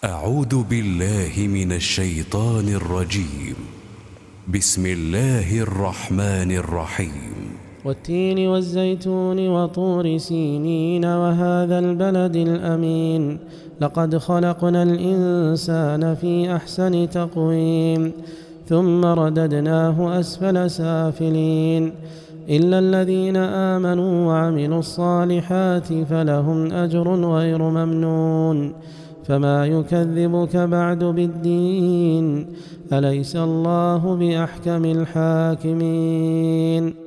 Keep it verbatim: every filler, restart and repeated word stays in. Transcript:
أعوذ بالله من الشيطان الرجيم. بسم الله الرحمن الرحيم. والتين والزيتون وطور سينين وهذا البلد الأمين لقد خلقنا الإنسان في أحسن تقويم ثم رددناه أسفل سافلين إلا الذين آمنوا وعملوا الصالحات فلهم أجر غير ممنون فما يكذبك بعد بالدين أليس الله بأحكم الحاكمين.